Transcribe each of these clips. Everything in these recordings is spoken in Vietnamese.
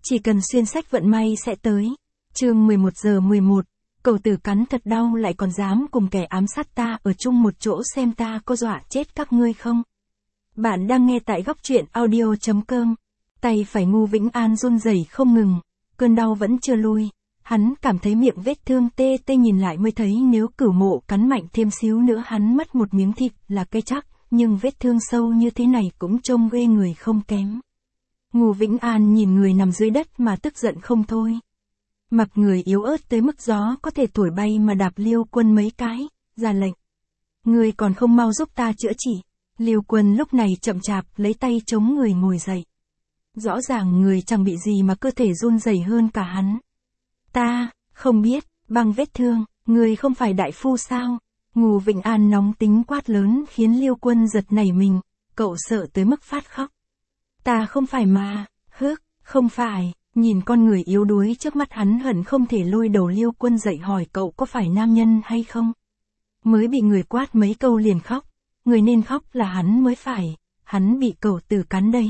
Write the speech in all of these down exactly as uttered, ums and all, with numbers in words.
Chỉ cần xuyên sách vận may sẽ tới. Chương mười một giờ mười một, cậu tử cắn thật đau lại còn dám cùng kẻ ám sát ta ở chung một chỗ, xem ta có dọa chết các ngươi không. Bạn đang nghe tại góc truyện audio chấm com. Tay phải Ngô Vĩnh An run rẩy không ngừng, cơn đau vẫn chưa lui. Hắn cảm thấy miệng vết thương tê tê, nhìn lại mới thấy nếu Cửu Mộ cắn mạnh thêm xíu nữa hắn mất một miếng thịt là cái chắc, nhưng vết thương sâu như thế này cũng trông ghê người không kém. Ngô Vĩnh An nhìn người nằm dưới đất mà tức giận không thôi. Mặc người yếu ớt tới mức gió có thể thổi bay mà đạp Liêu Quân mấy cái, ra lệnh. Người còn không mau giúp ta chữa trị. Liêu Quân lúc này chậm chạp lấy tay chống người ngồi dậy. Rõ ràng người chẳng bị gì mà cơ thể run rẩy hơn cả hắn. Ta, không biết, băng vết thương, người không phải đại phu sao? Ngô Vĩnh An nóng tính quát lớn khiến Liêu Quân giật nảy mình, cậu sợ tới mức phát khóc. Ta không phải mà, hước, không phải, nhìn con người yếu đuối trước mắt hắn hận không thể lôi đầu Liêu Quân dậy hỏi cậu có phải nam nhân hay không? Mới bị người quát mấy câu liền khóc, người nên khóc là hắn mới phải, hắn bị cậu tử cắn đấy.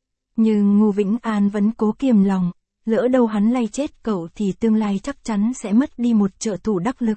Nhưng Ngô Vĩnh An vẫn cố kiềm lòng, lỡ đâu hắn lay chết cậu thì tương lai chắc chắn sẽ mất đi một trợ thủ đắc lực.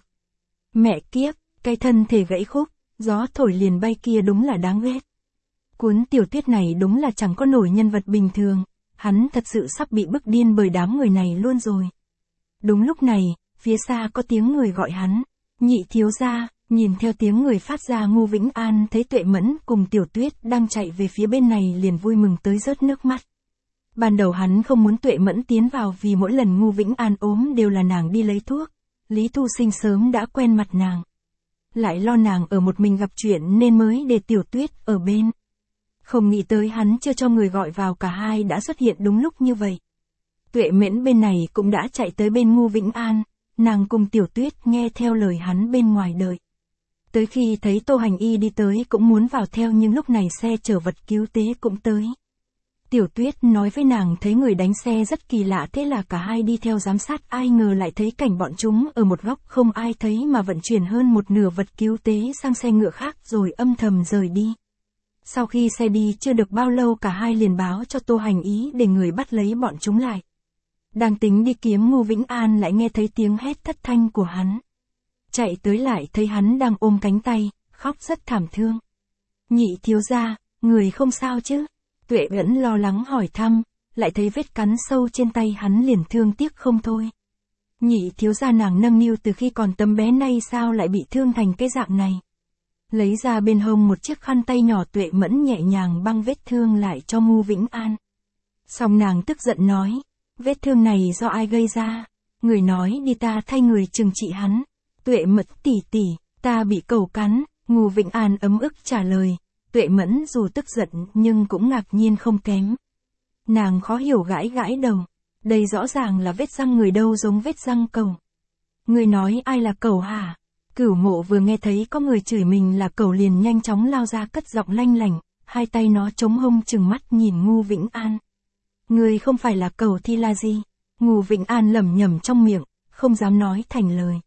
Mẹ kiếp, cái thân thể gãy khúc, gió thổi liền bay kia đúng là đáng ghét. Cuốn tiểu thuyết này đúng là chẳng có nổi nhân vật bình thường, hắn thật sự sắp bị bức điên bởi đám người này luôn rồi. Đúng lúc này, phía xa có tiếng người gọi hắn, Nhị thiếu gia. Nhìn theo tiếng người phát ra, Ngô Vĩnh An thấy Tuệ Mẫn cùng Tiểu Tuyết đang chạy về phía bên này liền vui mừng tới rớt nước mắt. Ban đầu hắn không muốn Tuệ Mẫn tiến vào vì mỗi lần Ngô Vĩnh An ốm đều là nàng đi lấy thuốc. Lý Thu Sinh sớm đã quen mặt nàng. Lại lo nàng ở một mình gặp chuyện nên mới để Tiểu Tuyết ở bên. Không nghĩ tới hắn chưa cho người gọi vào cả hai đã xuất hiện đúng lúc như vậy. Tuệ Mẫn bên này cũng đã chạy tới bên Ngô Vĩnh An, nàng cùng Tiểu Tuyết nghe theo lời hắn bên ngoài đợi. Tới khi thấy Tô Hành Y đi tới cũng muốn vào theo, nhưng lúc này xe chở vật cứu tế cũng tới. Tiểu Tuyết nói với nàng thấy người đánh xe rất kỳ lạ, thế là cả hai đi theo giám sát, ai ngờ lại thấy cảnh bọn chúng ở một góc không ai thấy mà vận chuyển hơn một nửa vật cứu tế sang xe ngựa khác rồi âm thầm rời đi. Sau khi xe đi chưa được bao lâu cả hai liền báo cho Tô Hành Y để người bắt lấy bọn chúng lại. Đang tính đi kiếm Ngô Vĩnh An lại nghe thấy tiếng hét thất thanh của hắn. Chạy tới lại thấy hắn đang ôm cánh tay, khóc rất thảm thương. Nhị thiếu gia, người không sao chứ? Tuệ Mẫn lo lắng hỏi thăm, lại thấy vết cắn sâu trên tay hắn liền thương tiếc không thôi. Nhị thiếu gia, nàng nâng niu từ khi còn tấm bé nay sao lại bị thương thành cái dạng này? Lấy ra bên hông một chiếc khăn tay nhỏ, Tuệ Mẫn nhẹ nhàng băng vết thương lại cho Ngô Vĩnh An. Xong nàng tức giận nói, vết thương này do ai gây ra? Người nói đi ta thay người trừng trị hắn. Tuệ Mẫn tỷ tỷ, ta bị cẩu cắn. Ngô Vĩnh An ấm ức trả lời. Tuệ Mẫn dù tức giận nhưng cũng ngạc nhiên không kém. Nàng khó hiểu gãi gãi đầu. Đây rõ ràng là vết răng người, đâu giống vết răng cẩu. Người nói ai là cẩu hả? Cửu Mộ vừa nghe thấy có người chửi mình là cẩu liền nhanh chóng lao ra cất giọng lanh lảnh, hai tay nó chống hông trừng mắt nhìn Ngô Vĩnh An. Người không phải là cẩu thì là gì? Ngô Vĩnh An lẩm nhẩm trong miệng, không dám nói thành lời.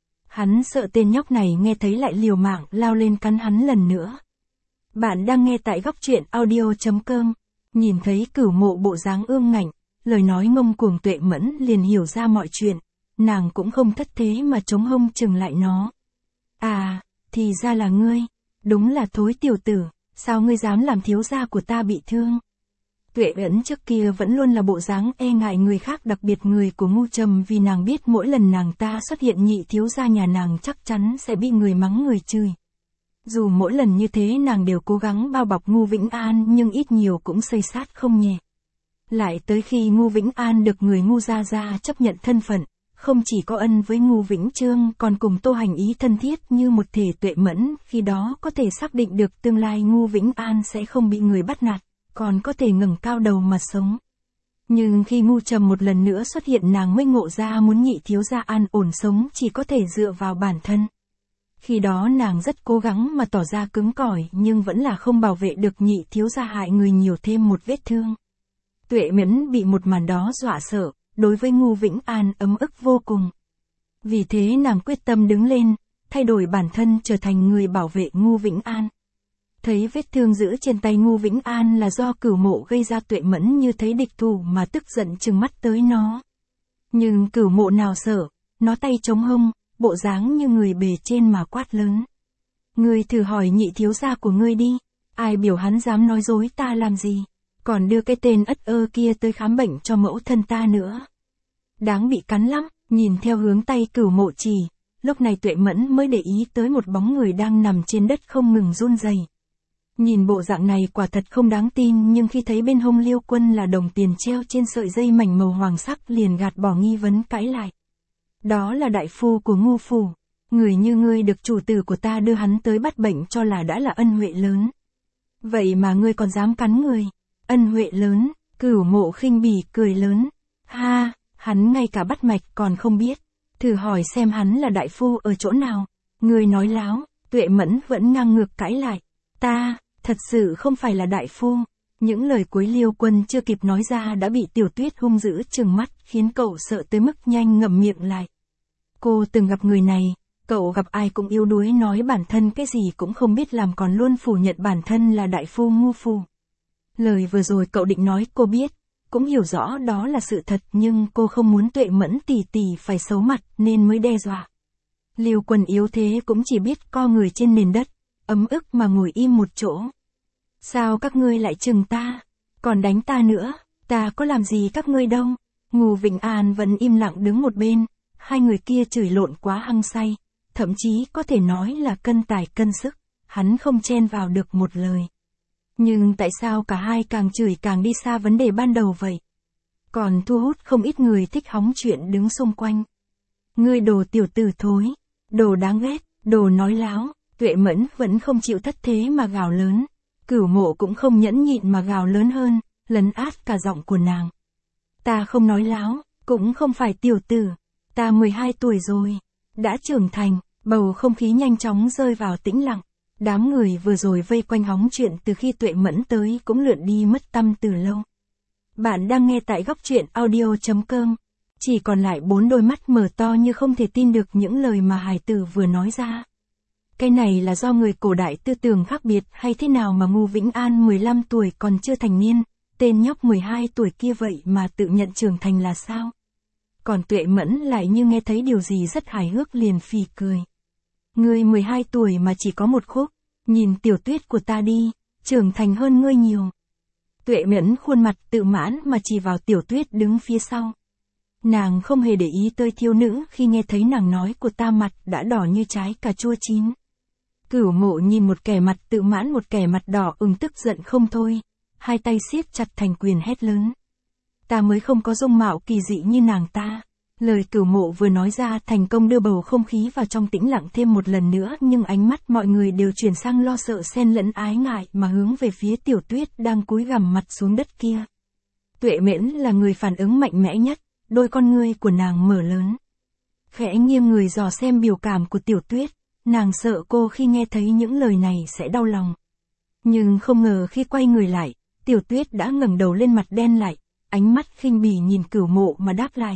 Hắn sợ tên nhóc này nghe thấy lại liều mạng lao lên cắn hắn lần nữa. Bạn đang nghe tại góc truyện audio chấm com. Nhìn thấy Cửu Mộ bộ dáng ương ngạnh, lời nói ngông cuồng, Tuệ Mẫn liền hiểu ra mọi chuyện. Nàng cũng không thất thế mà chống hông chừng lại nó. À, thì ra là ngươi. Đúng là thối tiểu tử, sao ngươi dám làm thiếu gia của ta bị thương? Tuệ Mẫn trước kia vẫn luôn là bộ dáng e ngại người khác, đặc biệt người của Ngô Trầm, vì nàng biết mỗi lần nàng ta xuất hiện nhị thiếu gia nhà nàng chắc chắn sẽ bị người mắng người chửi. Dù mỗi lần như thế nàng đều cố gắng bao bọc Ngô Vĩnh An nhưng ít nhiều cũng xây sát không nhẹ. Lại tới khi Ngô Vĩnh An được người Ngô gia gia chấp nhận thân phận, không chỉ có ân với Ngô Vĩnh Chương còn cùng Tô Hành Y thân thiết như một thể. Tuệ Mẫn khi đó có thể xác định được tương lai Ngô Vĩnh An sẽ không bị người bắt nạt, còn có thể ngẩng cao đầu mà sống. Nhưng khi Ngô Trầm một lần nữa xuất hiện nàng mới ngộ ra muốn nhị thiếu gia an ổn sống chỉ có thể dựa vào bản thân. Khi đó nàng rất cố gắng mà tỏ ra cứng cỏi nhưng vẫn là không bảo vệ được nhị thiếu gia, hại người nhiều thêm một vết thương. Tuệ Mẫn bị một màn đó dọa sợ, đối với Ngô Vĩnh An ấm ức vô cùng. Vì thế nàng quyết tâm đứng lên, thay đổi bản thân trở thành người bảo vệ Ngô Vĩnh An. Thấy vết thương giữ trên tay Ngô Vĩnh An là do Cửu Mộ gây ra, Tuệ Mẫn như thấy địch thủ mà tức giận trừng mắt tới nó. Nhưng Cửu Mộ nào sợ, nó tay chống hông, bộ dáng như người bề trên mà quát lớn. Ngươi thử hỏi nhị thiếu gia của ngươi đi, ai biểu hắn dám nói dối ta làm gì, còn đưa cái tên ất ơ kia tới khám bệnh cho mẫu thân ta nữa. Đáng bị cắn lắm, nhìn theo hướng tay Cửu Mộ chỉ, lúc này Tuệ Mẫn mới để ý tới một bóng người đang nằm trên đất không ngừng run rẩy. Nhìn bộ dạng này quả thật không đáng tin, nhưng khi thấy bên hông Liêu Quân là đồng tiền treo trên sợi dây mảnh màu hoàng sắc liền gạt bỏ nghi vấn cãi lại. Đó là đại phu của Ngô phủ, người như ngươi được chủ tử của ta đưa hắn tới bắt bệnh cho là đã là ân huệ lớn. Vậy mà ngươi còn dám cắn người, ân huệ lớn, Cửu Mộ khinh bỉ cười lớn. Ha, hắn ngay cả bắt mạch còn không biết, thử hỏi xem hắn là đại phu ở chỗ nào, ngươi nói láo. Tuệ Mẫn vẫn ngang ngược cãi lại. Ta, thật sự không phải là đại phu. Những lời cuối Liêu Quân chưa kịp nói ra đã bị Tiểu Tuyết hung dữ trừng mắt, khiến cậu sợ tới mức nhanh ngậm miệng lại. Cô từng gặp người này, cậu gặp ai cũng yếu đuối nói bản thân cái gì cũng không biết làm, còn luôn phủ nhận bản thân là đại phu Ngô phủ. Lời vừa rồi cậu định nói cô biết, cũng hiểu rõ đó là sự thật, nhưng cô không muốn Tuệ Mẫn tỷ tỷ phải xấu mặt nên mới đe dọa. Liêu Quân yếu thế cũng chỉ biết co người trên nền đất, ấm ức mà ngồi im một chỗ. Sao các ngươi lại chừng ta, còn đánh ta nữa, ta có làm gì các ngươi đâu. Ngô Vĩnh An vẫn im lặng đứng một bên, hai người kia chửi lộn quá hăng say, thậm chí có thể nói là cân tài cân sức, hắn không chen vào được một lời. Nhưng tại sao cả hai càng chửi càng đi xa vấn đề ban đầu vậy? Còn thu hút không ít người thích hóng chuyện đứng xung quanh. Ngươi đồ tiểu tử thối, đồ đáng ghét, đồ nói láo. Tuệ Mẫn vẫn không chịu thất thế mà gào lớn. Cửu Mộ cũng không nhẫn nhịn mà gào lớn hơn, lấn át cả giọng của nàng. Ta không nói láo, cũng không phải tiểu tử. Ta mười hai tuổi rồi, đã trưởng thành. Bầu không khí nhanh chóng rơi vào tĩnh lặng. Đám người vừa rồi vây quanh hóng chuyện từ khi Tuệ Mẫn tới cũng lượn đi mất tăm từ lâu. Bạn đang nghe tại góc truyện audio chấm com. Chỉ còn lại bốn đôi mắt mở to như không thể tin được những lời mà hài tử vừa nói ra. Cái này là do người cổ đại tư tưởng khác biệt hay thế nào mà Ngô Vĩnh An mười lăm tuổi còn chưa thành niên, tên nhóc mười hai tuổi kia vậy mà tự nhận trưởng thành là sao? Còn Tuệ Mẫn lại như nghe thấy điều gì rất hài hước liền phì cười. Ngươi mười hai tuổi mà chỉ có một khúc, nhìn Tiểu Tuyết của ta đi, trưởng thành hơn ngươi nhiều. Tuệ Mẫn khuôn mặt tự mãn mà chỉ vào Tiểu Tuyết đứng phía sau. Nàng không hề để ý tới thiếu nữ, khi nghe thấy nàng nói của ta mặt đã đỏ như trái cà chua chín. Cửu Mộ nhìn một kẻ mặt tự mãn một kẻ mặt đỏ ửng tức giận không thôi, hai tay siết chặt thành quyền hét lớn. Ta mới không có dung mạo kỳ dị như nàng ta. Lời Cửu Mộ vừa nói ra thành công đưa bầu không khí vào trong tĩnh lặng thêm một lần nữa, nhưng ánh mắt mọi người đều chuyển sang lo sợ xen lẫn ái ngại mà hướng về phía Tiểu Tuyết đang cúi gằm mặt xuống đất kia. Tuệ Mẫn là người phản ứng mạnh mẽ nhất, đôi con ngươi của nàng mở lớn. Khẽ nghiêng người dò xem biểu cảm của Tiểu Tuyết, nàng sợ cô khi nghe thấy những lời này sẽ đau lòng. Nhưng không ngờ khi quay người lại, Tiểu Tuyết đã ngẩng đầu lên, mặt đen lại, ánh mắt khinh bỉ nhìn Cửu Mộ mà đáp lại.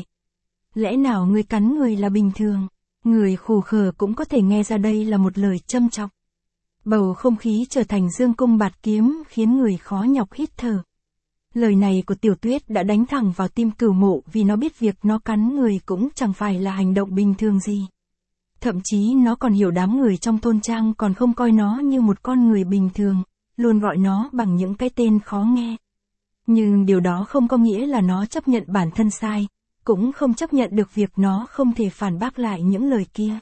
Lẽ nào người cắn người là bình thường? Người khù khờ cũng có thể nghe ra đây là một lời châm chọc. Bầu không khí trở thành dương cung bạt kiếm khiến người khó nhọc hít thở. Lời này của Tiểu Tuyết đã đánh thẳng vào tim Cửu Mộ, vì nó biết việc nó cắn người cũng chẳng phải là hành động bình thường gì. Thậm chí nó còn hiểu đám người trong thôn trang còn không coi nó như một con người bình thường, luôn gọi nó bằng những cái tên khó nghe. Nhưng điều đó không có nghĩa là nó chấp nhận bản thân sai, cũng không chấp nhận được việc nó không thể phản bác lại những lời kia.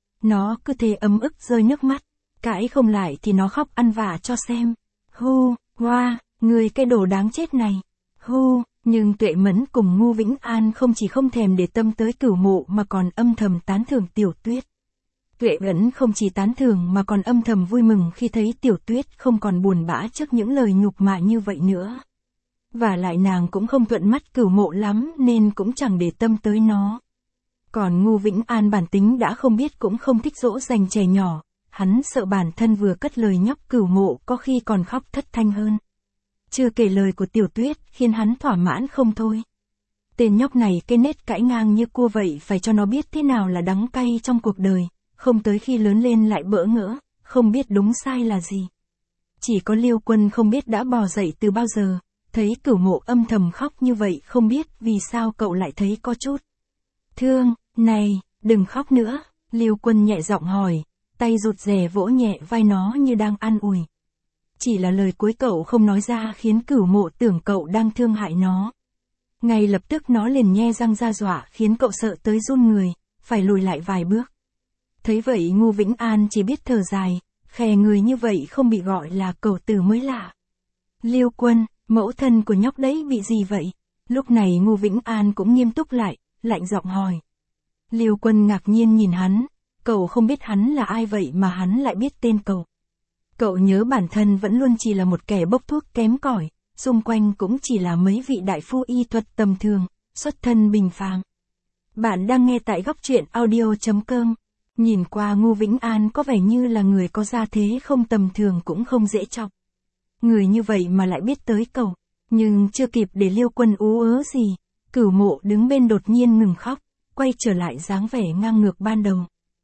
Nó cứ thế ấm ức rơi nước mắt, cãi không lại thì nó khóc ăn vạ cho xem. Hu, hoa, người cái đồ đáng chết này. Hu, nhưng Tuệ Mẫn cùng Ngô Vĩnh An không chỉ không thèm để tâm tới Cửu Mộ mà còn âm thầm tán thưởng Tiểu Tuyết. Tuệ Mẫn không chỉ tán thưởng mà còn âm thầm vui mừng khi thấy Tiểu Tuyết không còn buồn bã trước những lời nhục mạ như vậy nữa. Và lại nàng cũng không thuận mắt Cửu Mộ lắm nên cũng chẳng để tâm tới nó. Còn Ngô Vĩnh An bản tính đã không biết cũng không thích dỗ dành trẻ nhỏ, hắn sợ bản thân vừa cất lời nhóc Cửu Mộ có khi còn khóc thất thanh hơn. Chưa kể lời của Tiểu Tuyết khiến hắn thỏa mãn không thôi. Tên nhóc này cái nết cãi ngang như cua vậy, phải cho nó biết thế nào là đắng cay trong cuộc đời, không tới khi lớn lên lại bỡ ngỡ, không biết đúng sai là gì. Chỉ có Liêu Quân không biết đã bò dậy từ bao giờ, thấy Cửu Mộ âm thầm khóc như vậy không biết vì sao cậu lại thấy có chút thương. Này, đừng khóc nữa, Liêu Quân nhẹ giọng hỏi, tay rụt rè vỗ nhẹ vai nó như đang an ủi. Chỉ là lời cuối cậu không nói ra khiến Cửu Mộ tưởng cậu đang thương hại nó. Ngay lập tức nó liền nhe răng ra dọa khiến cậu sợ tới run người, phải lùi lại vài bước. Thấy vậy Ngô Vĩnh An chỉ biết thở dài, khè người như vậy không bị gọi là cẩu tử mới lạ. Liêu Quân, mẫu thân của nhóc đấy bị gì vậy? Lúc này Ngô Vĩnh An cũng nghiêm túc lại, lạnh giọng hỏi. Liêu Quân ngạc nhiên nhìn hắn, cậu không biết hắn là ai vậy mà hắn lại biết tên cậu. Cậu nhớ bản thân vẫn luôn chỉ là một kẻ bốc thuốc kém cỏi, xung quanh cũng chỉ là mấy vị đại phu y thuật tầm thường, xuất thân bình phàm. Bạn đang nghe tại góc truyện audio chấm com. Nhìn qua Ngô Vĩnh An có vẻ như là người có gia thế không tầm thường cũng không dễ chọc. Người như vậy mà lại biết tới cậu, nhưng chưa kịp để Liêu Quân ú ớ gì, Cửu Mộ đứng bên đột nhiên ngừng khóc, quay trở lại dáng vẻ ngang ngược ban đầu.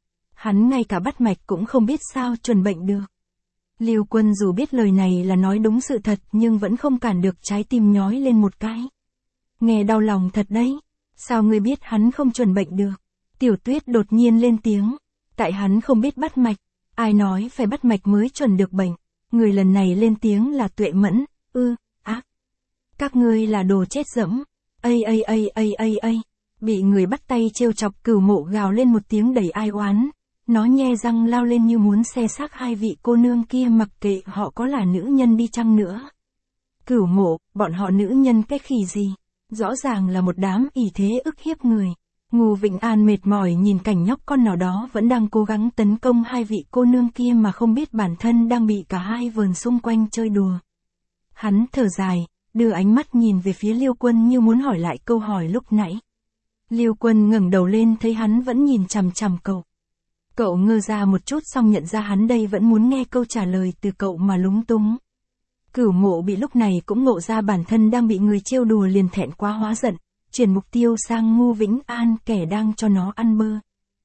Hắn ngay cả bắt mạch cũng không biết sao chuẩn bệnh được. Liêu Quân dù biết lời này là nói đúng sự thật nhưng vẫn không cản được trái tim nhói lên một cái. Nghe đau lòng thật đấy, sao ngươi biết hắn không chuẩn bệnh được? Tiểu Tuyết đột nhiên lên tiếng, tại hắn không biết bắt mạch, ai nói phải bắt mạch mới chuẩn được bệnh. Người lần này lên tiếng là Tuệ Mẫn, ư, ác. Các ngươi là đồ chết dẫm, ây ây ây ây ây ây. Bị người bắt tay trêu chọc Cửu Mộ gào lên một tiếng đầy ai oán. Nó nhe răng lao lên như muốn xé xác hai vị cô nương kia mặc kệ họ có là nữ nhân đi chăng nữa. Cửu Mộ, bọn họ nữ nhân cái khỉ gì? Rõ ràng là một đám ỷ thế ức hiếp người. Ngô Vĩnh An mệt mỏi nhìn cảnh nhóc con nào đó vẫn đang cố gắng tấn công hai vị cô nương kia mà không biết bản thân đang bị cả hai vườn xung quanh chơi đùa. Hắn thở dài, đưa ánh mắt nhìn về phía Liêu Quân như muốn hỏi lại câu hỏi lúc nãy. Liêu Quân ngẩng đầu lên thấy hắn vẫn nhìn chằm chằm cậu. Cậu ngơ ra một chút xong nhận ra hắn đây vẫn muốn nghe câu trả lời từ cậu mà lúng túng. Cửu Mộ bị lúc này cũng ngộ ra bản thân đang bị người trêu đùa liền thẹn quá hóa giận, chuyển mục tiêu sang Ngô Vĩnh An kẻ đang cho nó ăn bơ.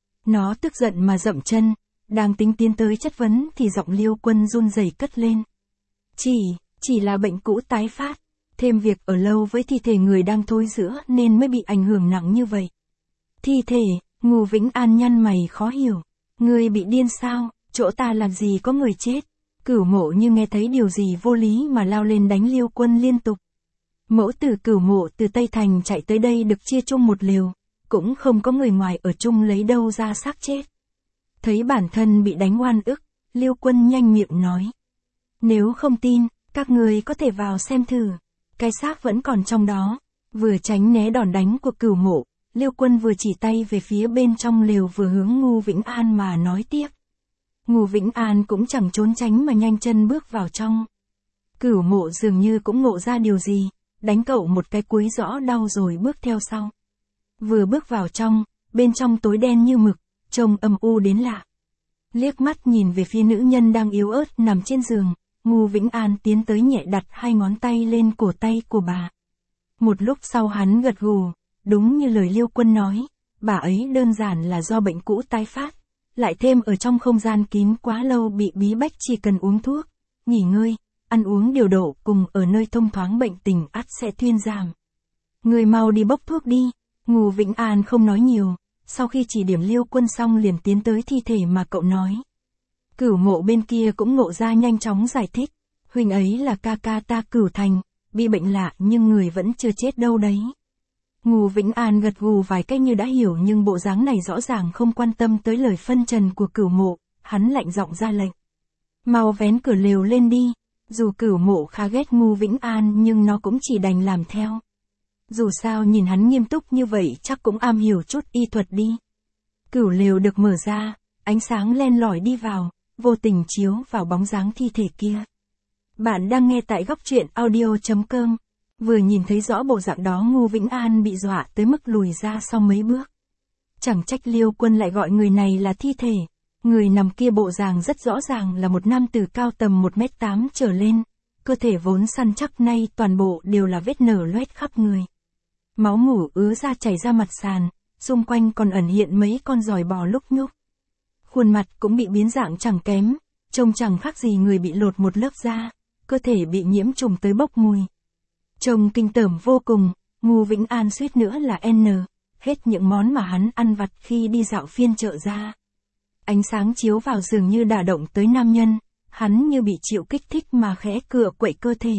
Nó tức giận mà dậm chân, đang tính tiến tới chất vấn thì giọng Liêu Quân run rẩy cất lên. Chỉ, chỉ là bệnh cũ tái phát, thêm việc ở lâu với thi thể người đang thối rữa nên mới bị ảnh hưởng nặng như vậy. Thi thể, Ngô Vĩnh An nhăn mày khó hiểu. Ngươi bị điên sao, chỗ ta làm gì có người chết. Cửu Mộ như nghe thấy điều gì vô lý mà lao lên đánh Liêu Quân liên tục. Mẫu tử Cửu Mộ từ Tây Thành chạy tới đây được chia chung một lều, cũng không có người ngoài ở chung lấy đâu ra xác chết. Thấy bản thân bị đánh oan ức, Liêu Quân nhanh miệng nói. Nếu không tin, các người có thể vào xem thử, cái xác vẫn còn trong đó. Vừa tránh né đòn đánh của Cửu Mộ, Liêu Quân vừa chỉ tay về phía bên trong lều vừa hướng Ngô Vĩnh An mà nói tiếp. Ngô Vĩnh An cũng chẳng trốn tránh mà nhanh chân bước vào trong. Cửu Mộ dường như cũng ngộ ra điều gì, đánh cậu một cái cúi rõ đau rồi bước theo sau. Vừa bước vào trong, bên trong tối đen như mực, trông âm u đến lạ. Liếc mắt nhìn về phía nữ nhân đang yếu ớt nằm trên giường, Ngô Vĩnh An tiến tới nhẹ đặt hai ngón tay lên cổ tay của bà. Một lúc sau hắn gật gù, đúng như lời Liêu Quân nói, bà ấy đơn giản là do bệnh cũ tái phát, lại thêm ở trong không gian kín quá lâu bị bí bách chỉ cần uống thuốc, nghỉ ngơi, ăn uống điều độ cùng ở nơi thông thoáng bệnh tình ắt sẽ thuyên giảm. Người mau đi bốc thuốc đi. Ngô Vĩnh An không nói nhiều, sau khi chỉ điểm Liêu Quân xong liền tiến tới thi thể mà cậu nói. Cửu Mộ bên kia cũng ngộ ra nhanh chóng giải thích, huynh ấy là ca ca ta Cửu Thành, bị bệnh lạ nhưng người vẫn chưa chết đâu đấy. Ngô Vĩnh An gật gù vài cái như đã hiểu nhưng bộ dáng này rõ ràng không quan tâm tới lời phân trần của Cửu Mộ, hắn lạnh giọng ra lệnh. Mau vén cửa lều lên đi, dù Cửu Mộ khá ghét Ngô Vĩnh An nhưng nó cũng chỉ đành làm theo. Dù sao nhìn hắn nghiêm túc như vậy chắc cũng am hiểu chút y thuật đi. Cửu lều được mở ra, ánh sáng len lỏi đi vào, vô tình chiếu vào bóng dáng thi thể kia. Bạn đang nghe tại góc truyện audio chấm com. Vừa nhìn thấy rõ bộ dạng đó Ngô Vĩnh An bị dọa tới mức lùi ra sau mấy bước. Chẳng trách Liêu Quân lại gọi người này là thi thể. Người nằm kia bộ dạng rất rõ ràng là một nam tử cao tầm một mét tám trở lên. Cơ thể vốn săn chắc nay toàn bộ đều là vết nở loét khắp người. Máu mủ ứa ra chảy ra mặt sàn, xung quanh còn ẩn hiện mấy con giòi bò lúc nhúc. Khuôn mặt cũng bị biến dạng chẳng kém, trông chẳng khác gì người bị lột một lớp da, cơ thể bị nhiễm trùng tới bốc mùi. Trông kinh tởm vô cùng, Ngô Vĩnh An suýt nữa là N, hết những món mà hắn ăn vặt khi đi dạo phiên chợ ra. Ánh sáng chiếu vào dường như đả động tới nam nhân, hắn như bị chịu kích thích mà khẽ cựa quậy cơ thể.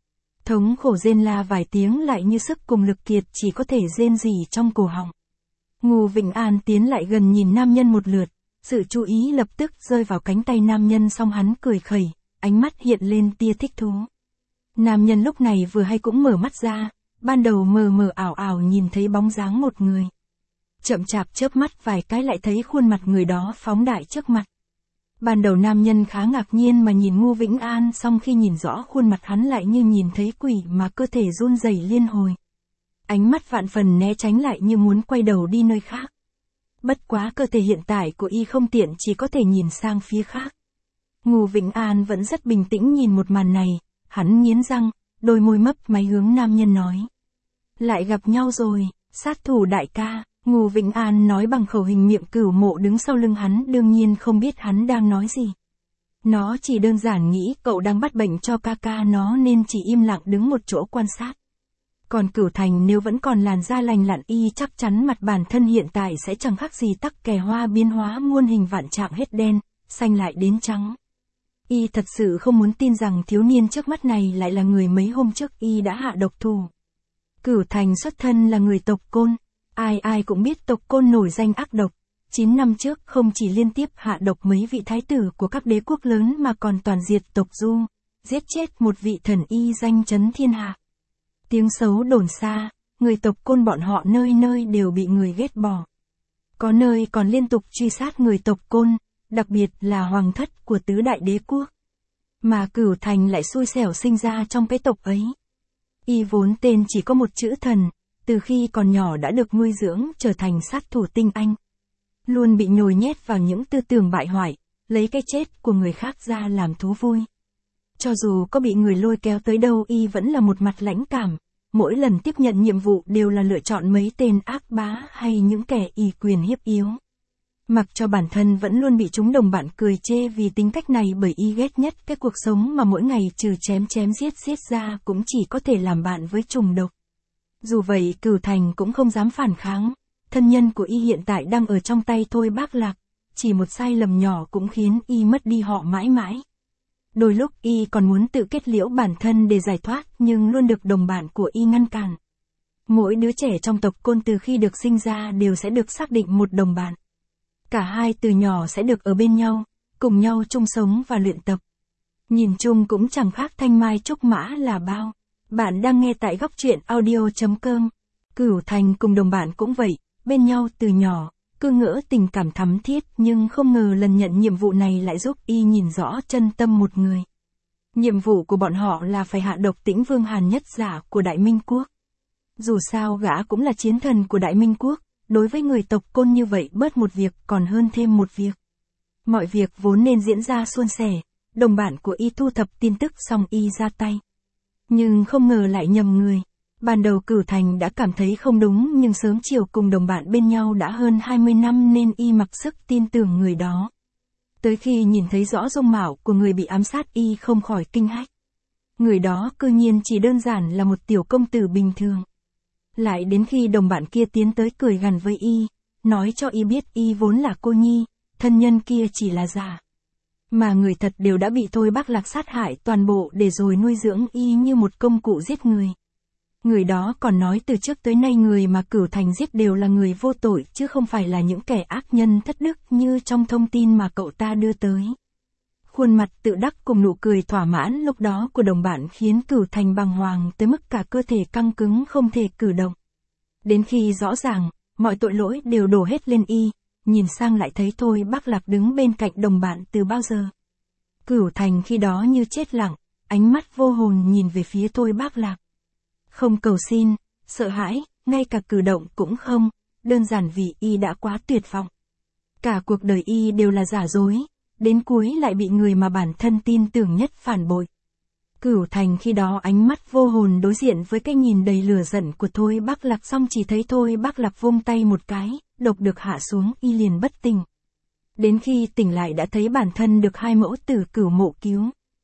Thống khổ rên la vài tiếng lại như sức cùng lực kiệt chỉ có thể rên rỉ trong cổ họng. Ngô Vĩnh An tiến lại gần nhìn nam nhân một lượt, sự chú ý lập tức rơi vào cánh tay nam nhân xong hắn cười khẩy, ánh mắt hiện lên tia thích thú. Nam nhân lúc này vừa hay cũng mở mắt ra, ban đầu mờ mờ ảo ảo nhìn thấy bóng dáng một người. Chậm chạp chớp mắt vài cái lại thấy khuôn mặt người đó phóng đại trước mặt. Ban đầu nam nhân khá ngạc nhiên mà nhìn Ngô Vĩnh An, xong khi nhìn rõ khuôn mặt hắn lại như nhìn thấy quỷ mà cơ thể run rẩy liên hồi. Ánh mắt vạn phần né tránh lại như muốn quay đầu đi nơi khác. Bất quá cơ thể hiện tại của y không tiện chỉ có thể nhìn sang phía khác. Ngô Vĩnh An vẫn rất bình tĩnh nhìn một màn này, hắn nghiến răng, đôi môi mấp máy hướng nam nhân nói. Lại gặp nhau rồi, sát thủ đại ca. Ngô Vĩnh An nói bằng khẩu hình miệng Cửu Mộ đứng sau lưng hắn đương nhiên không biết hắn đang nói gì. Nó chỉ đơn giản nghĩ cậu đang bắt bệnh cho ca ca nó nên chỉ im lặng đứng một chỗ quan sát. Còn Cửu Thành nếu vẫn còn làn da lành lặn y chắc chắn mặt bản thân hiện tại sẽ chẳng khác gì tắc kè hoa biến hóa muôn hình vạn trạng hết đen, xanh lại đến trắng. Y thật sự không muốn tin rằng thiếu niên trước mắt này lại là người mấy hôm trước y đã hạ độc thủ. Cửu Thành xuất thân là người tộc Côn. Ai ai cũng biết tộc Côn nổi danh ác độc, chín năm trước không chỉ liên tiếp hạ độc mấy vị thái tử của các đế quốc lớn mà còn toàn diệt tộc Du, giết chết một vị thần y danh chấn thiên hạ. Tiếng xấu đồn xa, người tộc Côn bọn họ nơi nơi đều bị người ghét bỏ. Có nơi còn liên tục truy sát người tộc Côn, đặc biệt là hoàng thất của tứ đại đế quốc. Mà Cửu Thành lại xui xẻo sinh ra trong cái tộc ấy. Y vốn tên chỉ có một chữ thần. Từ khi còn nhỏ đã được nuôi dưỡng trở thành sát thủ tinh anh. Luôn bị nhồi nhét vào những tư tưởng bại hoại, lấy cái chết của người khác ra làm thú vui. Cho dù có bị người lôi kéo tới đâu y vẫn là một mặt lãnh cảm, mỗi lần tiếp nhận nhiệm vụ đều là lựa chọn mấy tên ác bá hay những kẻ ỷ quyền hiếp yếu. Mặc cho bản thân vẫn luôn bị chúng đồng bạn cười chê vì tính cách này bởi y ghét nhất cái cuộc sống mà mỗi ngày trừ chém chém giết giết ra cũng chỉ có thể làm bạn với trùng độc. Dù vậy Cửu Thành cũng không dám phản kháng, thân nhân của y hiện tại đang ở trong tay Thôi Bác Lạc, chỉ một sai lầm nhỏ cũng khiến y mất đi họ mãi mãi. Đôi lúc y còn muốn tự kết liễu bản thân để giải thoát nhưng luôn được đồng bạn của y ngăn cản. Mỗi đứa trẻ trong tộc Côn từ khi được sinh ra đều sẽ được xác định một đồng bạn. Cả hai từ nhỏ sẽ được ở bên nhau, cùng nhau chung sống và luyện tập. Nhìn chung cũng chẳng khác thanh mai trúc mã là bao. Bạn đang nghe tại góc truyện audio chấm com. Cửu Thành cùng đồng bạn cũng vậy, bên nhau từ nhỏ, cứ ngỡ tình cảm thắm thiết nhưng không ngờ lần nhận nhiệm vụ này lại giúp y nhìn rõ chân tâm một người. Nhiệm vụ của bọn họ là phải hạ độc Tĩnh Vương Hàn Nhất Giả của Đại Minh Quốc. Dù sao gã cũng là chiến thần của Đại Minh Quốc, đối với người tộc Côn như vậy bớt một việc còn hơn thêm một việc. Mọi việc vốn nên diễn ra suôn sẻ, đồng bạn của y thu thập tin tức xong y ra tay. Nhưng không ngờ lại nhầm người. Ban đầu Cửu Thành đã cảm thấy không đúng nhưng sớm chiều cùng đồng bạn bên nhau đã hơn hai mươi năm nên y mặc sức tin tưởng người đó. Tới khi nhìn thấy rõ dung mạo của người bị ám sát y không khỏi kinh hách. Người đó cư nhiên chỉ đơn giản là một tiểu công tử bình thường. Lại đến khi đồng bạn kia tiến tới cười gằn với y, nói cho y biết y vốn là cô nhi, thân nhân kia chỉ là giả. Mà người thật đều đã bị Thôi Bác Lạc sát hại toàn bộ để rồi nuôi dưỡng y như một công cụ giết người. Người đó còn nói từ trước tới nay người mà Cửu Thành giết đều là người vô tội chứ không phải là những kẻ ác nhân thất đức như trong thông tin mà cậu ta đưa tới. Khuôn mặt tự đắc cùng nụ cười thỏa mãn lúc đó của đồng bạn khiến Cửu Thành bàng hoàng tới mức cả cơ thể căng cứng không thể cử động. Đến khi rõ ràng, mọi tội lỗi đều đổ hết lên y, nhìn sang lại thấy Thôi Bác Lạc đứng bên cạnh đồng bạn từ bao giờ. Cửu Thành khi đó như chết lặng, ánh mắt vô hồn nhìn về phía Thôi Bác Lạc. Không cầu xin, sợ hãi, ngay cả cử động cũng không, đơn giản vì y đã quá tuyệt vọng. Cả cuộc đời y đều là giả dối, đến cuối lại bị người mà bản thân tin tưởng nhất phản bội. Cửu Thành khi đó ánh mắt vô hồn đối diện với cái nhìn đầy lửa giận của Thôi Bác Lạc xong chỉ thấy Thôi Bác Lạc vung tay một cái, độc được hạ xuống y liền bất tỉnh. Đến khi tỉnh lại đã thấy bản thân được hai mẫu tử Cửu Mộ cứu.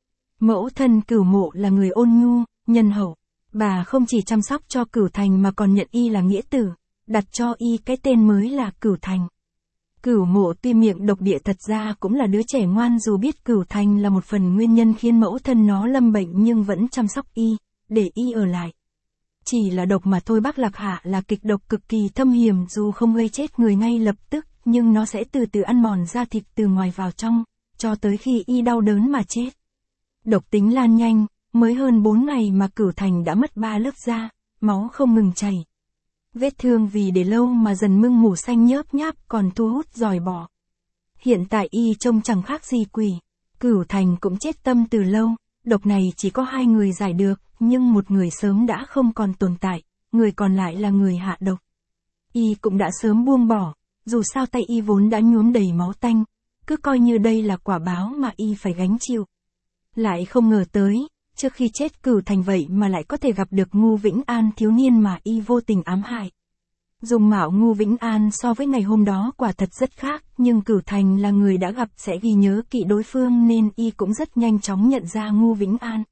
Mẫu thân Cửu Mộ là người ôn nhu, nhân hậu. Bà không chỉ chăm sóc cho Cửu Thành mà còn nhận y là nghĩa tử, đặt cho y cái tên mới là Cửu Thành. Cửu Mộ tuy miệng độc địa thật ra cũng là đứa trẻ ngoan, dù biết Cửu Thành là một phần nguyên nhân khiến mẫu thân nó lâm bệnh nhưng vẫn chăm sóc y, để y ở lại. Chỉ là độc mà thôi. Bác Lạc Hạ là kịch độc cực kỳ thâm hiểm, dù không gây chết người ngay lập tức, nhưng nó sẽ từ từ ăn mòn da thịt từ ngoài vào trong, cho tới khi y đau đớn mà chết. Độc tính lan nhanh, mới hơn bốn ngày mà Cửu Thành đã mất ba lớp da, máu không ngừng chảy. Vết thương vì để lâu mà dần mưng mủ xanh nhớp nháp, còn thu hút dòi bọ. Hiện tại y trông chẳng khác gì quỷ. Cửu Thành cũng chết tâm từ lâu, độc này chỉ có hai người giải được, nhưng một người sớm đã không còn tồn tại, người còn lại là người hạ độc. Y cũng đã sớm buông bỏ, dù sao tay y vốn đã nhuốm đầy máu tanh, cứ coi như đây là quả báo mà y phải gánh chịu. Lại không ngờ tới, trước khi chết Cửu Thành vậy mà lại có thể gặp được Ngưu Vĩnh An, thiếu niên mà y vô tình ám hại. Dung mạo Ngưu Vĩnh An so với ngày hôm đó quả thật rất khác, nhưng Cửu Thành là người đã gặp sẽ ghi nhớ kỹ đối phương nên y cũng rất nhanh chóng nhận ra Ngưu Vĩnh An.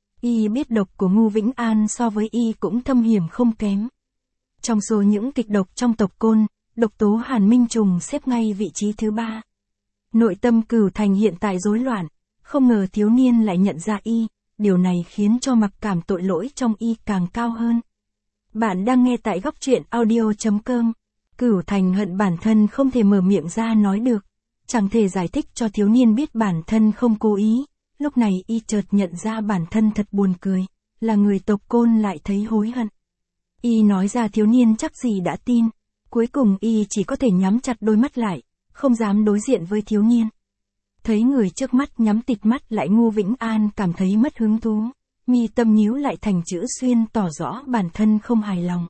Y biết độc của Ngưu Vĩnh An so với y cũng thâm hiểm không kém. Trong số những kịch độc trong tộc Côn, độc tố Hàn Minh Trùng xếp ngay vị trí thứ ba. Nội tâm Cửu Thành hiện tại rối loạn, không ngờ thiếu niên lại nhận ra y, điều này khiến cho mặc cảm tội lỗi trong y càng cao hơn. Bạn đang nghe tại góc truyện audio chấm com. Cửu Thành hận bản thân không thể mở miệng ra nói được, chẳng thể giải thích cho thiếu niên biết bản thân không cố ý. Lúc này y chợt nhận ra bản thân thật buồn cười, là người tộc Côn lại thấy hối hận. Y nói ra thiếu niên chắc gì đã tin, cuối cùng y chỉ có thể nhắm chặt đôi mắt lại, không dám đối diện với thiếu niên. Thấy người trước mắt nhắm tịt mắt lại, Ngưu Vĩnh An cảm thấy mất hứng thú, mi tâm nhíu lại thành chữ xuyên tỏ rõ bản thân không hài lòng.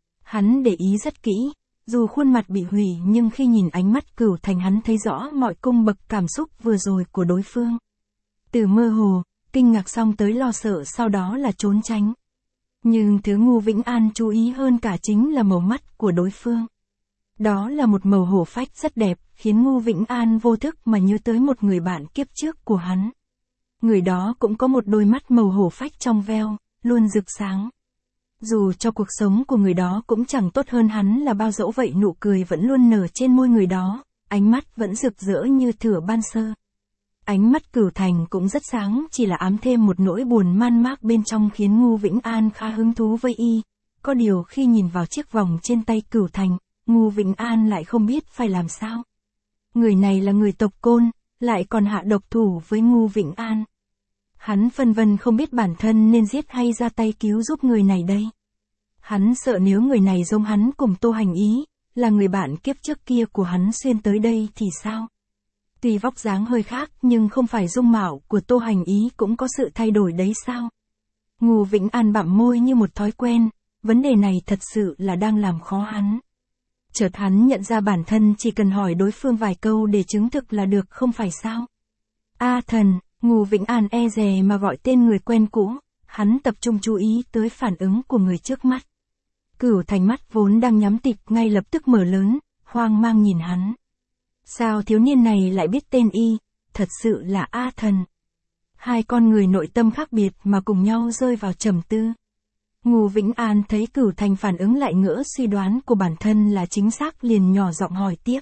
Hắn để ý rất kỹ, dù khuôn mặt bị hủy nhưng khi nhìn ánh mắt Cửu Thành hắn thấy rõ mọi cung bậc cảm xúc vừa rồi của đối phương. Từ mơ hồ, kinh ngạc xong tới lo sợ, sau đó là trốn tránh. Nhưng thứ Ngưu Vĩnh An chú ý hơn cả chính là màu mắt của đối phương. Đó là một màu hổ phách rất đẹp, khiến Ngưu Vĩnh An vô thức mà nhớ tới một người bạn kiếp trước của hắn. Người đó cũng có một đôi mắt màu hổ phách trong veo, luôn rực sáng. Dù cho cuộc sống của người đó cũng chẳng tốt hơn hắn là bao, dẫu vậy nụ cười vẫn luôn nở trên môi người đó, ánh mắt vẫn rực rỡ như thửa ban sơ. Ánh mắt Cửu Thành cũng rất sáng, chỉ là ám thêm một nỗi buồn man mác bên trong khiến Ngưu Vĩnh An khá hứng thú với y. Có điều khi nhìn vào chiếc vòng trên tay Cửu Thành, Ngưu Vĩnh An lại không biết phải làm sao. Người này là người tộc Côn, lại còn hạ độc thủ với Ngưu Vĩnh An. Hắn phân vân không biết bản thân nên giết hay ra tay cứu giúp người này đây. Hắn sợ nếu người này giống hắn cùng Tô Hành Ý, là người bạn kiếp trước kia của hắn xuyên tới đây thì sao? Tuy vóc dáng hơi khác nhưng không phải dung mạo của Tô Hành Ý cũng có sự thay đổi đấy sao? Ngưu Vĩnh An bặm môi như một thói quen, vấn đề này thật sự là đang làm khó hắn. Chợt hắn nhận ra bản thân chỉ cần hỏi đối phương vài câu để chứng thực là được, không phải sao? A thần, Ngưu Vĩnh An e dè mà gọi tên người quen cũ, hắn tập trung chú ý tới phản ứng của người trước mắt. Cửu Thành mắt vốn đang nhắm tịt ngay lập tức mở lớn, hoang mang nhìn hắn. Sao thiếu niên này lại biết tên y, thật sự là A thần. Hai con người nội tâm khác biệt mà cùng nhau rơi vào trầm tư. Ngưu Vĩnh An thấy Cửu Thành phản ứng lại ngỡ suy đoán của bản thân là chính xác, liền nhỏ giọng hỏi tiếp.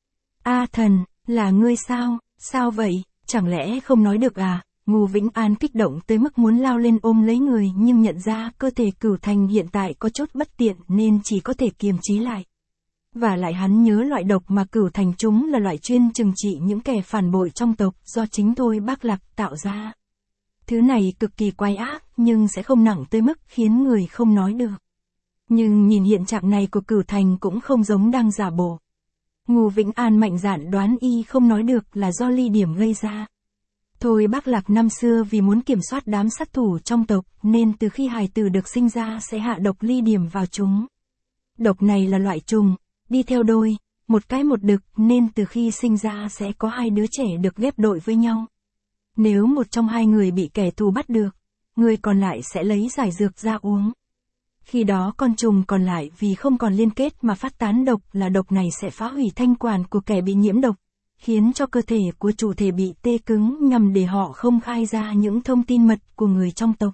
A thần, là ngươi sao, sao vậy, chẳng lẽ không nói được à? Ngưu Vĩnh An kích động tới mức muốn lao lên ôm lấy người nhưng nhận ra cơ thể Cửu Thành hiện tại có chút bất tiện nên chỉ có thể kiềm chế lại. Và lại hắn nhớ loại độc mà Cửu Thành chúng là loại chuyên trừng trị những kẻ phản bội trong tộc do chính Thôi Bác Lạc tạo ra. Thứ này cực kỳ quái ác nhưng sẽ không nặng tới mức khiến người không nói được. Nhưng nhìn hiện trạng này của Cửu Thành cũng không giống đang giả bộ. Ngưu Vĩnh An mạnh dạn đoán y không nói được là do ly điểm gây ra. Thôi Bác Lạc năm xưa vì muốn kiểm soát đám sát thủ trong tộc nên từ khi hài tử được sinh ra sẽ hạ độc ly điểm vào chúng. Độc này là loại trùng, đi theo đôi, một cái một đực nên từ khi sinh ra sẽ có hai đứa trẻ được ghép đội với nhau. Nếu một trong hai người bị kẻ thù bắt được, người còn lại sẽ lấy giải dược ra uống. Khi đó con trùng còn lại vì không còn liên kết mà phát tán độc, là độc này sẽ phá hủy thanh quản của kẻ bị nhiễm độc, khiến cho cơ thể của chủ thể bị tê cứng nhằm để họ không khai ra những thông tin mật của người trong tộc.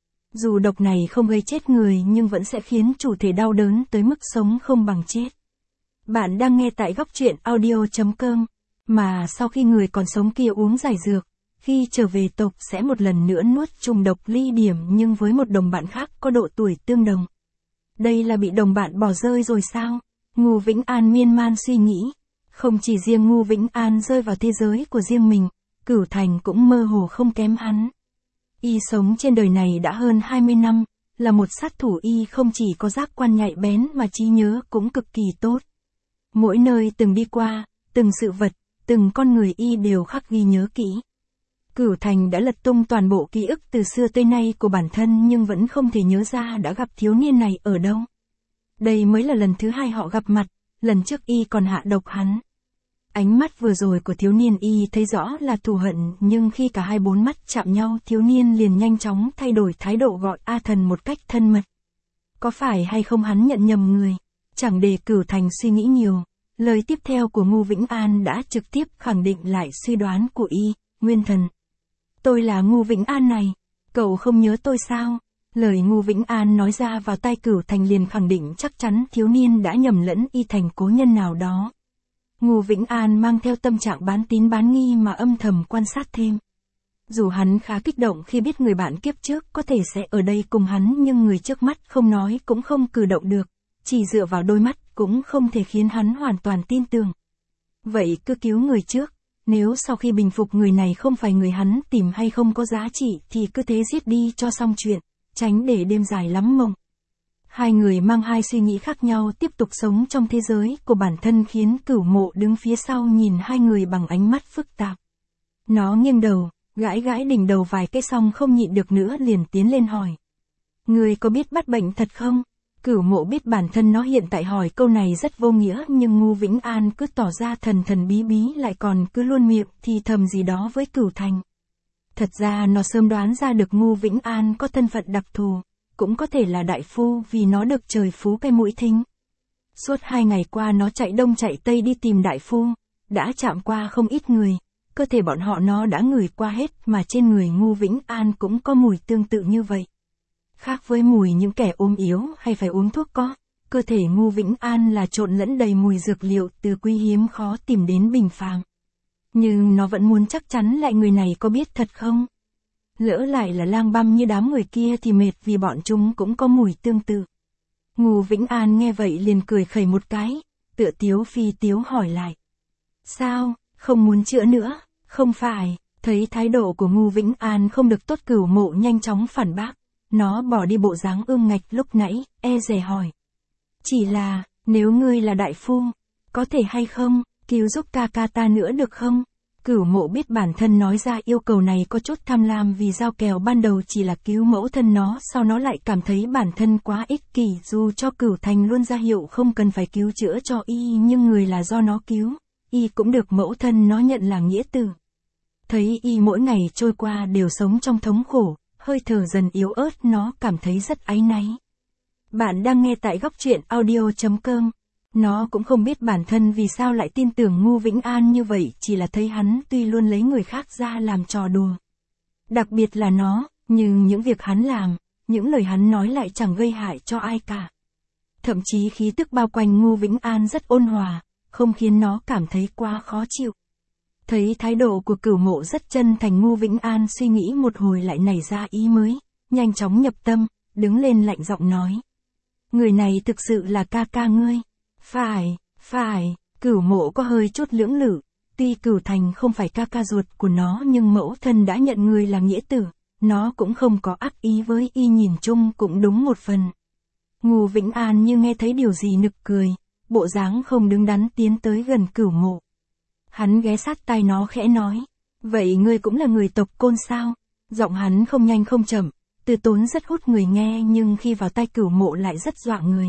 Dù độc này không gây chết người nhưng vẫn sẽ khiến chủ thể đau đớn tới mức sống không bằng chết. Bạn đang nghe tại góc truyện audio chấm com, mà sau khi người còn sống kia uống giải dược, khi trở về tộc sẽ một lần nữa nuốt trùng độc ly điểm nhưng với một đồng bạn khác có độ tuổi tương đồng. Đây là bị đồng bạn bỏ rơi rồi sao? Ngô Vĩnh An miên man suy nghĩ. Không chỉ riêng Ngô Vĩnh An rơi vào thế giới của riêng mình, Cửu Thành cũng mơ hồ không kém hắn. Y sống trên đời này đã hơn hai mươi năm, là một sát thủ. Y không chỉ có giác quan nhạy bén mà trí nhớ cũng cực kỳ tốt. Mỗi nơi từng đi qua, từng sự vật, từng con người Y đều khắc ghi nhớ kỹ. Cửu Thành đã lật tung toàn bộ ký ức từ xưa tới nay của bản thân nhưng vẫn không thể nhớ ra đã gặp thiếu niên này ở đâu. Đây mới là lần thứ hai họ gặp mặt, lần trước Y còn hạ độc hắn. Ánh mắt vừa rồi của thiếu niên Y thấy rõ là thù hận, nhưng khi cả hai bốn mắt chạm nhau thiếu niên liền nhanh chóng thay đổi thái độ gọi A Thần một cách thân mật. Có phải hay không hắn nhận nhầm người? Chẳng để Cửu Thành suy nghĩ nhiều, lời tiếp theo của Ngô Vĩnh An đã trực tiếp khẳng định lại suy đoán của Y, Nguyên Thần. Tôi là Ngô Vĩnh An này, cậu không nhớ tôi sao? Lời Ngô Vĩnh An nói ra vào tai Cửu Thành liền khẳng định chắc chắn thiếu niên đã nhầm lẫn Y thành cố nhân nào đó. Ngô Vĩnh An mang theo tâm trạng bán tín bán nghi mà âm thầm quan sát thêm. Dù hắn khá kích động khi biết người bạn kiếp trước có thể sẽ ở đây cùng hắn nhưng người trước mắt không nói cũng không cử động được, chỉ dựa vào đôi mắt cũng không thể khiến hắn hoàn toàn tin tưởng. Vậy cứ cứu người trước, nếu sau khi bình phục người này không phải người hắn tìm hay không có giá trị thì cứ thế giết đi cho xong chuyện, tránh để đêm dài lắm mộng. Hai người mang hai suy nghĩ khác nhau tiếp tục sống trong thế giới của bản thân khiến Cửu Mộ đứng phía sau nhìn hai người bằng ánh mắt phức tạp. Nó nghiêng đầu, gãi gãi đỉnh đầu vài cái xong không nhịn được nữa liền tiến lên hỏi. Người có biết bắt bệnh thật không? Cửu Mộ biết bản thân nó hiện tại hỏi câu này rất vô nghĩa nhưng Ngô Vĩnh An cứ tỏ ra thần thần bí bí lại còn cứ luôn miệng thì thầm gì đó với Cửu Thành. Thật ra nó sớm đoán ra được Ngô Vĩnh An có thân phận đặc thù, cũng có thể là đại phu vì nó được trời phú cái mũi thính. Suốt hai ngày qua nó chạy đông chạy tây đi tìm đại phu, đã chạm qua không ít người, cơ thể bọn họ nó đã ngửi qua hết mà trên người Ngô Vĩnh An cũng có mùi tương tự như vậy. Khác với mùi những kẻ ốm yếu hay phải uống thuốc có, cơ thể Ngô Vĩnh An là trộn lẫn đầy mùi dược liệu từ quý hiếm khó tìm đến bình phàm. Nhưng nó vẫn muốn chắc chắn lại người này có biết thật không? Lỡ lại là lang băm như đám người kia thì mệt vì bọn chúng cũng có mùi tương tự. Ngô Vĩnh An nghe vậy liền cười khẩy một cái, tựa tiếu phi tiếu hỏi lại. Sao, không muốn chữa nữa? Không phải, thấy thái độ của Ngô Vĩnh An không được tốt Cửu Mộ nhanh chóng phản bác. Nó bỏ đi bộ dáng ương ngạch lúc nãy, e dè hỏi. Chỉ là, nếu ngươi là đại phu, có thể hay không, cứu giúp ca ca ta nữa được không? Cửu Mộ biết bản thân nói ra yêu cầu này có chút tham lam vì giao kèo ban đầu chỉ là cứu mẫu thân nó, sau nó lại cảm thấy bản thân quá ích kỷ dù cho Cửu Thành luôn ra hiệu không cần phải cứu chữa cho Y nhưng người là do nó cứu, Y cũng được mẫu thân nó nhận là nghĩa tử. Thấy Y mỗi ngày trôi qua đều sống trong thống khổ, hơi thở dần yếu ớt nó cảm thấy rất áy náy. Bạn đang nghe tại góc truyện audio chấm com. Nó cũng không biết bản thân vì sao lại tin tưởng Ngô Vĩnh An như vậy, chỉ là thấy hắn tuy luôn lấy người khác ra làm trò đùa. Đặc biệt là nó, nhưng những việc hắn làm, những lời hắn nói lại chẳng gây hại cho ai cả. Thậm chí khí tức bao quanh Ngô Vĩnh An rất ôn hòa, không khiến nó cảm thấy quá khó chịu. Thấy thái độ của Cửu Mộ rất chân thành, Ngô Vĩnh An suy nghĩ một hồi lại nảy ra ý mới, nhanh chóng nhập tâm, đứng lên lạnh giọng nói. Người này thực sự là ca ca ngươi. Phải, phải, Cửu Mộ có hơi chút lưỡng lự, tuy Cửu Thành không phải ca ca ruột của nó nhưng mẫu thân đã nhận người là nghĩa tử, nó cũng không có ác ý với Y, nhìn chung cũng đúng một phần. Ngô Vĩnh An như nghe thấy điều gì nực cười, bộ dáng không đứng đắn tiến tới gần Cửu Mộ. Hắn ghé sát tai nó khẽ nói, vậy ngươi cũng là người tộc Côn sao? Giọng hắn không nhanh không chậm, từ tốn rất hút người nghe nhưng khi vào tai Cửu Mộ lại rất dọa người.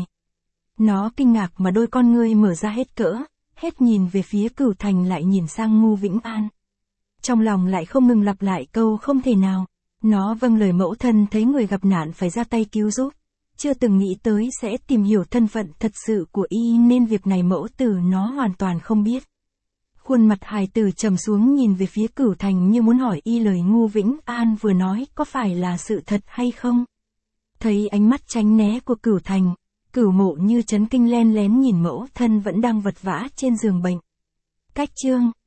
Nó kinh ngạc mà đôi con ngươi mở ra hết cỡ, hết nhìn về phía Cửu Thành lại nhìn sang Ngô Vĩnh An. Trong lòng lại không ngừng lặp lại câu không thể nào, nó vâng lời mẫu thân thấy người gặp nạn phải ra tay cứu giúp, chưa từng nghĩ tới sẽ tìm hiểu thân phận thật sự của Y nên việc này mẫu tử nó hoàn toàn không biết. Khuôn mặt hài tử trầm xuống nhìn về phía Cửu Thành như muốn hỏi y lời Ngô Vĩnh An vừa nói có phải là sự thật hay không. Thấy ánh mắt tránh né của Cửu Thành, Cửu Mộ như chấn kinh len lén nhìn mẫu thân vẫn đang vật vã trên giường bệnh. Cách chương